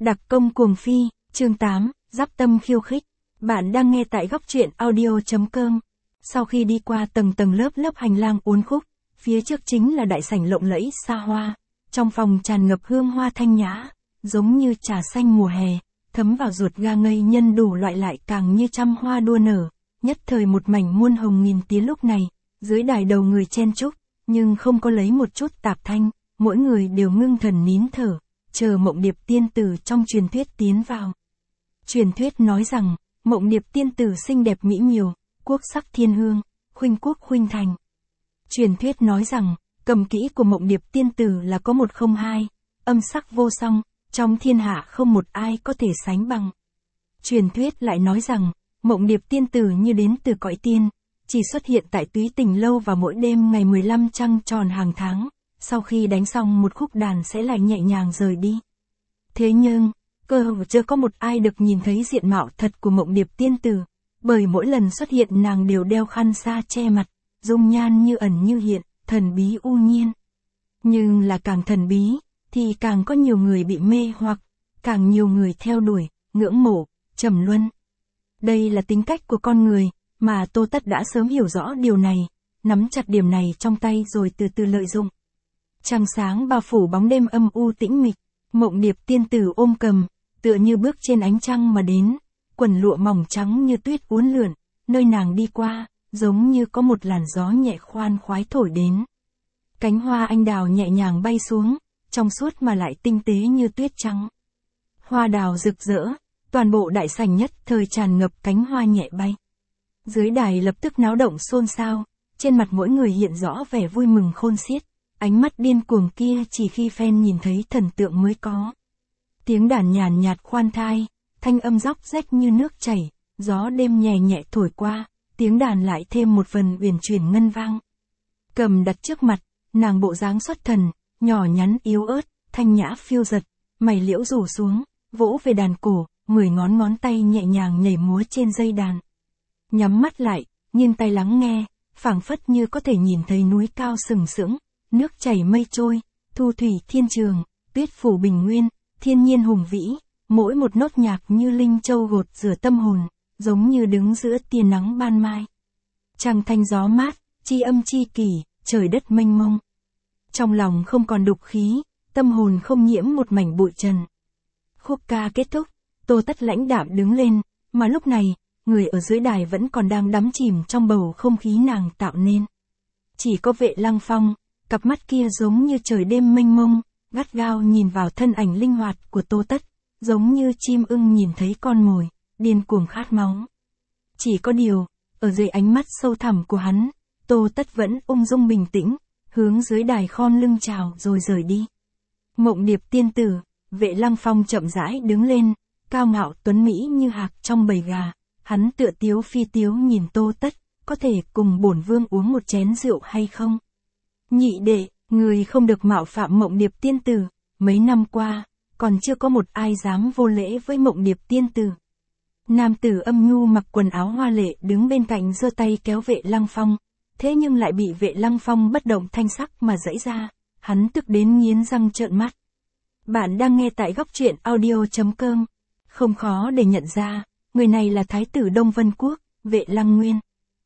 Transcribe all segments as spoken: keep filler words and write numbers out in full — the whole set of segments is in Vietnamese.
Đặc công cuồng phi, chương tám, giáp tâm khiêu khích. Bạn đang nghe tại góc truyện audio.com. Sau khi đi qua tầng tầng lớp lớp hành lang uốn khúc, phía trước chính là đại sảnh lộng lẫy xa hoa. Trong phòng tràn ngập hương hoa thanh nhã, giống như trà xanh mùa hè, thấm vào ruột ga ngây nhân đủ loại lại càng như trăm hoa đua nở. Nhất thời một mảnh muôn hồng nghìn tía lúc này, dưới đài đầu người chen chúc, nhưng không có lấy một chút tạp thanh, mỗi người đều ngưng thần nín thở, chờ Mộng Điệp tiên tử trong truyền thuyết tiến vào. Truyền thuyết nói rằng, Mộng Điệp tiên tử xinh đẹp mỹ miều, quốc sắc thiên hương, khuynh quốc khuynh thành. Truyền thuyết nói rằng, cầm kỹ của Mộng Điệp tiên tử là có một không hai, âm sắc vô song, trong thiên hạ không một ai có thể sánh bằng. Truyền thuyết lại nói rằng, Mộng Điệp tiên tử như đến từ cõi tiên, chỉ xuất hiện tại Túy Tình lâu vào mỗi đêm ngày mười lăm trăng tròn hàng tháng, sau khi đánh xong một khúc đàn sẽ lại nhẹ nhàng rời đi. Thế nhưng, cơ hồ chưa có một ai được nhìn thấy diện mạo thật của Mộng Điệp tiên tử, bởi mỗi lần xuất hiện nàng đều đeo khăn sa che mặt, dung nhan như ẩn như hiện, thần bí u nhiên. Nhưng là càng thần bí, thì càng có nhiều người bị mê hoặc, càng nhiều người theo đuổi, ngưỡng mộ, trầm luân. Đây là tính cách của con người, mà Tô Tất đã sớm hiểu rõ điều này, nắm chặt điểm này trong tay rồi từ từ lợi dụng. Trăng sáng bao phủ bóng đêm âm u tĩnh mịch, Mộng Điệp tiên tử ôm cầm, tựa như bước trên ánh trăng mà đến, quần lụa mỏng trắng như tuyết uốn lượn, nơi nàng đi qua, giống như có một làn gió nhẹ khoan khoái thổi đến. Cánh hoa anh đào nhẹ nhàng bay xuống, trong suốt mà lại tinh tế như tuyết trắng. Hoa đào rực rỡ, toàn bộ đại sảnh nhất thời tràn ngập cánh hoa nhẹ bay. Dưới đài lập tức náo động xôn xao, trên mặt mỗi người hiện rõ vẻ vui mừng khôn xiết, ánh mắt điên cuồng kia chỉ khi fan nhìn thấy thần tượng mới có. Tiếng đàn nhàn nhạt khoan thai, thanh âm róc rách như nước chảy, gió đêm nhẹ nhẹ thổi qua, tiếng đàn lại thêm một phần uyển chuyển ngân vang. Cầm đặt trước mặt, nàng bộ dáng xuất thần, nhỏ nhắn yếu ớt, thanh nhã phiêu giật, mày liễu rủ xuống, vỗ về đàn cổ, mười ngón ngón tay nhẹ nhàng nhảy múa trên dây đàn. Nhắm mắt lại, nghiêng tai lắng nghe, phảng phất như có thể nhìn thấy núi cao sừng sững, nước chảy mây trôi, thu thủy thiên trường, tuyết phủ bình nguyên, thiên nhiên hùng vĩ, mỗi một nốt nhạc như linh châu gột rửa tâm hồn, giống như đứng giữa tia nắng ban mai. Trăng thanh gió mát, chi âm chi kỷ, trời đất mênh mông. Trong lòng không còn đục khí, tâm hồn không nhiễm một mảnh bụi trần. Khúc ca kết thúc, Tô Tất lãnh đạm đứng lên, mà lúc này, người ở dưới đài vẫn còn đang đắm chìm trong bầu không khí nàng tạo nên. Chỉ có Vệ Lăng Phong, cặp mắt kia giống như trời đêm mênh mông, gắt gao nhìn vào thân ảnh linh hoạt của Tô Tất, giống như chim ưng nhìn thấy con mồi, điên cuồng khát máu. Chỉ có điều, ở dưới ánh mắt sâu thẳm của hắn, Tô Tất vẫn ung dung bình tĩnh, hướng dưới đài khom lưng chào rồi rời đi. Mộng Điệp tiên tử, Vệ Lăng Phong chậm rãi đứng lên, cao ngạo tuấn mỹ như hạc trong bầy gà, hắn tựa tiếu phi tiếu nhìn Tô Tất, có thể cùng bổn vương uống một chén rượu hay không? Nhị đệ, người không được mạo phạm Mộng Điệp tiên tử, mấy năm qua, còn chưa có một ai dám vô lễ với Mộng Điệp tiên tử. Nam tử âm nhu mặc quần áo hoa lệ đứng bên cạnh giơ tay kéo Vệ Lăng Phong, thế nhưng lại bị Vệ Lăng Phong bất động thanh sắc mà giãy ra, hắn tức đến nghiến răng trợn mắt. Bạn đang nghe tại góc truyện audio.com. Không khó để nhận ra, người này là Thái tử Đông Vân Quốc, Vệ Lăng Nguyên.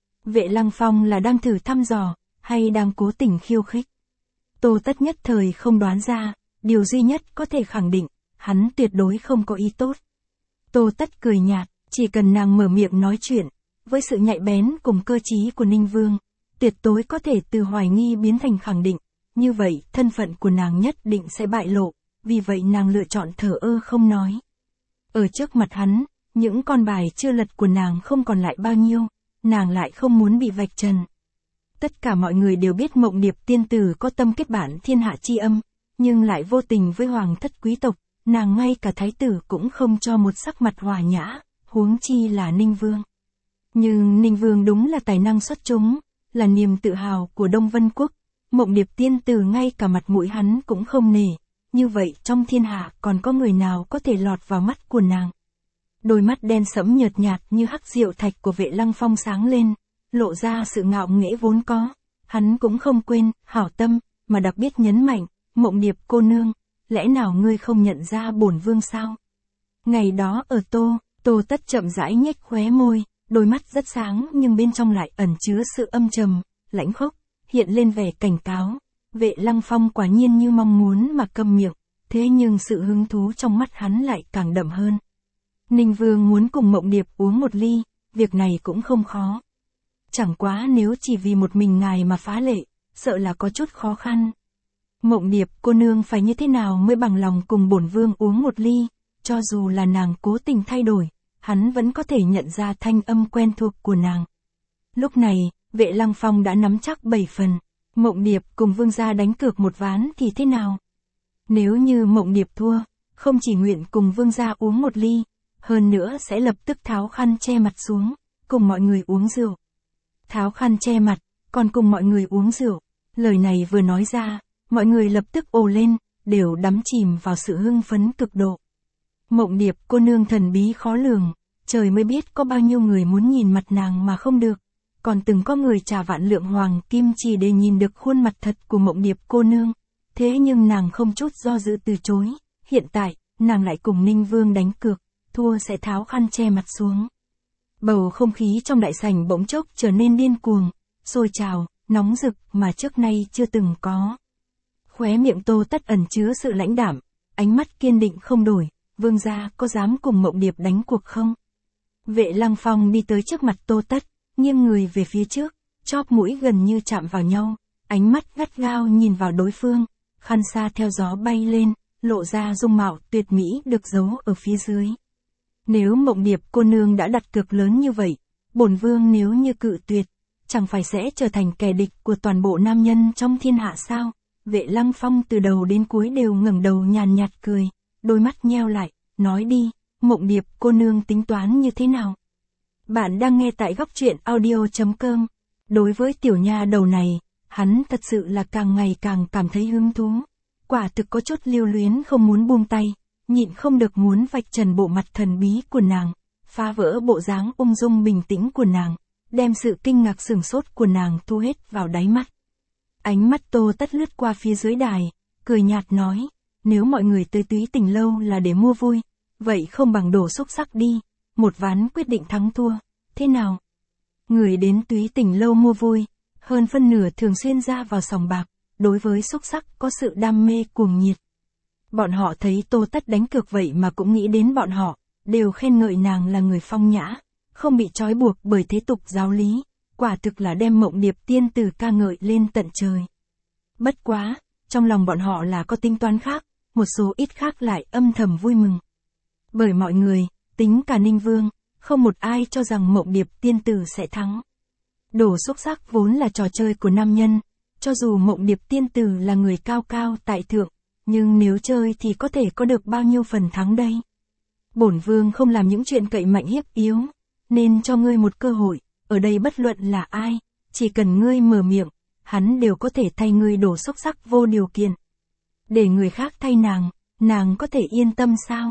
Vệ Lăng Phong là đang thử thăm dò, hay đang cố tình khiêu khích? Tô Tất nhất thời không đoán ra, điều duy nhất có thể khẳng định, hắn tuyệt đối không có ý tốt. Tô Tất cười nhạt, chỉ cần nàng mở miệng nói chuyện, với sự nhạy bén cùng cơ trí của Ninh Vương, tuyệt đối có thể từ hoài nghi biến thành khẳng định, như vậy thân phận của nàng nhất định sẽ bại lộ, vì vậy nàng lựa chọn thờ ơ không nói. Ở trước mặt hắn, những con bài chưa lật của nàng không còn lại bao nhiêu, nàng lại không muốn bị vạch trần. Tất cả mọi người đều biết Mộng Điệp tiên tử có tâm kết bản thiên hạ chi âm, nhưng lại vô tình với hoàng thất quý tộc, nàng ngay cả thái tử cũng không cho một sắc mặt hòa nhã, huống chi là Ninh Vương. Nhưng Ninh Vương đúng là tài năng xuất chúng, là niềm tự hào của Đông Vân Quốc, Mộng Điệp tiên tử ngay cả mặt mũi hắn cũng không nể, như vậy trong thiên hạ còn có người nào có thể lọt vào mắt của nàng. Đôi mắt đen sẫm nhợt nhạt như hắc diệu thạch của Vệ Lăng Phong sáng lên, lộ ra sự ngạo nghễ vốn có, hắn cũng không quên, hảo tâm, mà đặc biệt nhấn mạnh, Mộng Điệp cô nương, lẽ nào ngươi không nhận ra bổn vương sao? Ngày đó ở Tô, Tô Tất chậm rãi nhếch khóe môi, đôi mắt rất sáng nhưng bên trong lại ẩn chứa sự âm trầm, lãnh khốc, hiện lên vẻ cảnh cáo. Vệ Lăng Phong quả nhiên như mong muốn mà câm miệng, thế nhưng sự hứng thú trong mắt hắn lại càng đậm hơn. Ninh Vương muốn cùng Mộng Điệp uống một ly, việc này cũng không khó. Chẳng quá nếu chỉ vì một mình ngài mà phá lệ, sợ là có chút khó khăn. Mộng Điệp cô nương phải như thế nào mới bằng lòng cùng bổn vương uống một ly, cho dù là nàng cố tình thay đổi, hắn vẫn có thể nhận ra thanh âm quen thuộc của nàng. Lúc này, Vệ Lăng Phong đã nắm chắc bảy phần. Mộng Điệp cùng vương gia đánh cược một ván thì thế nào? Nếu như Mộng Điệp thua, không chỉ nguyện cùng vương gia uống một ly, hơn nữa sẽ lập tức tháo khăn che mặt xuống, cùng mọi người uống rượu. Tháo khăn che mặt, còn cùng mọi người uống rượu. Lời này vừa nói ra, mọi người lập tức ồ lên, đều đắm chìm vào sự hưng phấn cực độ. Mộng Điệp cô nương thần bí khó lường, trời mới biết có bao nhiêu người muốn nhìn mặt nàng mà không được. Còn từng có người trả vạn lượng hoàng kim chỉ để nhìn được khuôn mặt thật của Mộng Điệp cô nương. Thế nhưng nàng không chút do dự từ chối, hiện tại, nàng lại cùng Ninh Vương đánh cược, thua sẽ tháo khăn che mặt xuống. Bầu không khí trong đại sảnh bỗng chốc trở nên điên cuồng, sôi trào, nóng rực mà trước nay chưa từng có. Khóe miệng Tô Tất ẩn chứa sự lãnh đạm, ánh mắt kiên định không đổi, vương gia có dám cùng Mộng Điệp đánh cuộc không? Vệ Lăng Phong đi tới trước mặt Tô Tất, nghiêng người về phía trước, chóp mũi gần như chạm vào nhau, ánh mắt gắt gao nhìn vào đối phương, khăn sa theo gió bay lên, lộ ra dung mạo tuyệt mỹ được giấu ở phía dưới. Nếu Mộng Điệp cô nương đã đặt cược lớn như vậy, bổn vương nếu như cự tuyệt, chẳng phải sẽ trở thành kẻ địch của toàn bộ nam nhân trong thiên hạ sao? Vệ Lăng Phong từ đầu đến cuối đều ngẩng đầu nhàn nhạt cười, đôi mắt nheo lại, nói đi, Mộng Điệp cô nương tính toán như thế nào? Bạn đang nghe tại góc truyện audio chấm com. Đối với tiểu nha đầu này, hắn thật sự là càng ngày càng cảm thấy hứng thú. Quả thực có chút lưu luyến không muốn buông tay, nhịn không được muốn vạch trần bộ mặt thần bí của nàng, phá vỡ bộ dáng ung dung bình tĩnh của nàng, đem sự kinh ngạc sửng sốt của nàng thu hết vào đáy mắt. Ánh mắt Tô Tất lướt qua phía dưới đài, cười nhạt nói, nếu mọi người tới Túy Tình Lâu là để mua vui, vậy không bằng đổ xúc sắc đi, một ván quyết định thắng thua, thế nào? Người đến Túy Tình Lâu mua vui, hơn phân nửa thường xuyên ra vào sòng bạc, đối với xúc sắc có sự đam mê cuồng nhiệt. Bọn họ thấy Tô Tất đánh cược vậy mà cũng nghĩ đến bọn họ, đều khen ngợi nàng là người phong nhã, không bị trói buộc bởi thế tục giáo lý, quả thực là đem Mộng Điệp tiên tử ca ngợi lên tận trời. Bất quá, trong lòng bọn họ là có tính toán khác, một số ít khác lại âm thầm vui mừng. Bởi mọi người, tính cả Ninh Vương, không một ai cho rằng Mộng Điệp tiên tử sẽ thắng. Đổ xúc sắc vốn là trò chơi của nam nhân, cho dù Mộng Điệp tiên tử là người cao cao tại thượng, nhưng nếu chơi thì có thể có được bao nhiêu phần thắng đây? Bổn vương không làm những chuyện cậy mạnh hiếp yếu, nên cho ngươi một cơ hội, ở đây bất luận là ai, chỉ cần ngươi mở miệng, hắn đều có thể thay ngươi đổ xúc sắc vô điều kiện. Để người khác thay nàng, nàng có thể yên tâm sao?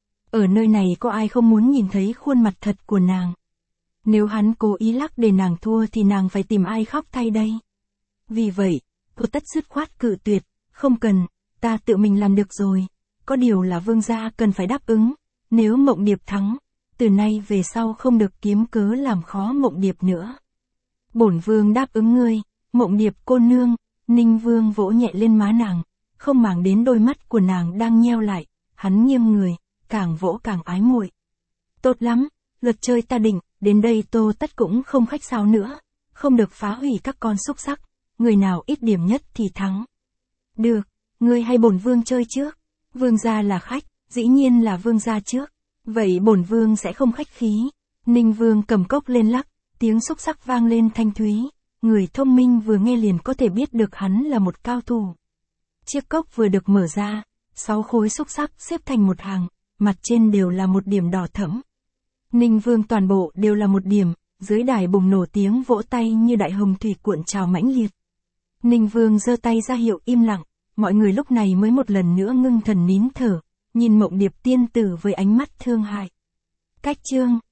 Ở nơi này có ai không muốn nhìn thấy khuôn mặt thật của nàng? Nếu hắn cố ý lắc để nàng thua thì nàng phải tìm ai khóc thay đây? Vì vậy, Tô Tất dứt khoát cự tuyệt, không cần, ta tự mình làm được rồi. Có điều là vương gia cần phải đáp ứng, nếu Mộng Điệp thắng, từ nay về sau không được kiếm cớ làm khó Mộng Điệp nữa. Bổn vương đáp ứng ngươi, Mộng Điệp cô nương. Ninh Vương vỗ nhẹ lên má nàng, không màng đến đôi mắt của nàng đang nheo lại, hắn nghiêng người, càng vỗ càng ái muội. Tốt lắm, luật chơi ta định, đến đây Tô Tất cũng không khách sáo nữa, không được phá hủy các con xúc sắc, người nào ít điểm nhất thì thắng. Được, ngươi hay bổn vương chơi trước? Vương gia là khách, dĩ nhiên là vương gia trước. Vậy bổn vương sẽ không khách khí. Ninh Vương cầm cốc lên lắc, tiếng xúc sắc vang lên thanh thúy, người thông minh vừa nghe liền có thể biết được hắn là một cao thủ. Chiếc cốc vừa được mở ra, sáu khối xúc sắc xếp thành một hàng, mặt trên đều là một điểm đỏ thẫm. Ninh Vương toàn bộ đều là một điểm, dưới đài bùng nổ tiếng vỗ tay như đại hồng thủy cuộn trào mãnh liệt. Ninh Vương giơ tay ra hiệu im lặng, mọi người lúc này mới một lần nữa ngưng thần nín thở, nhìn Mộng Điệp tiên tử với ánh mắt thương hại. Cách chương